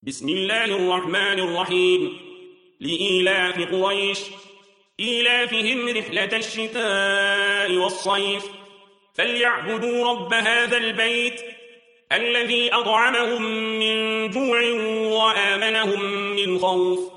بسم الله الرحمن الرحيم. لإيلاف قريش إيلافهم رحلة الشتاء والصيف فليعبدوا رب هذا البيت الذي أطعمهم من جوع وآمنهم من خوف.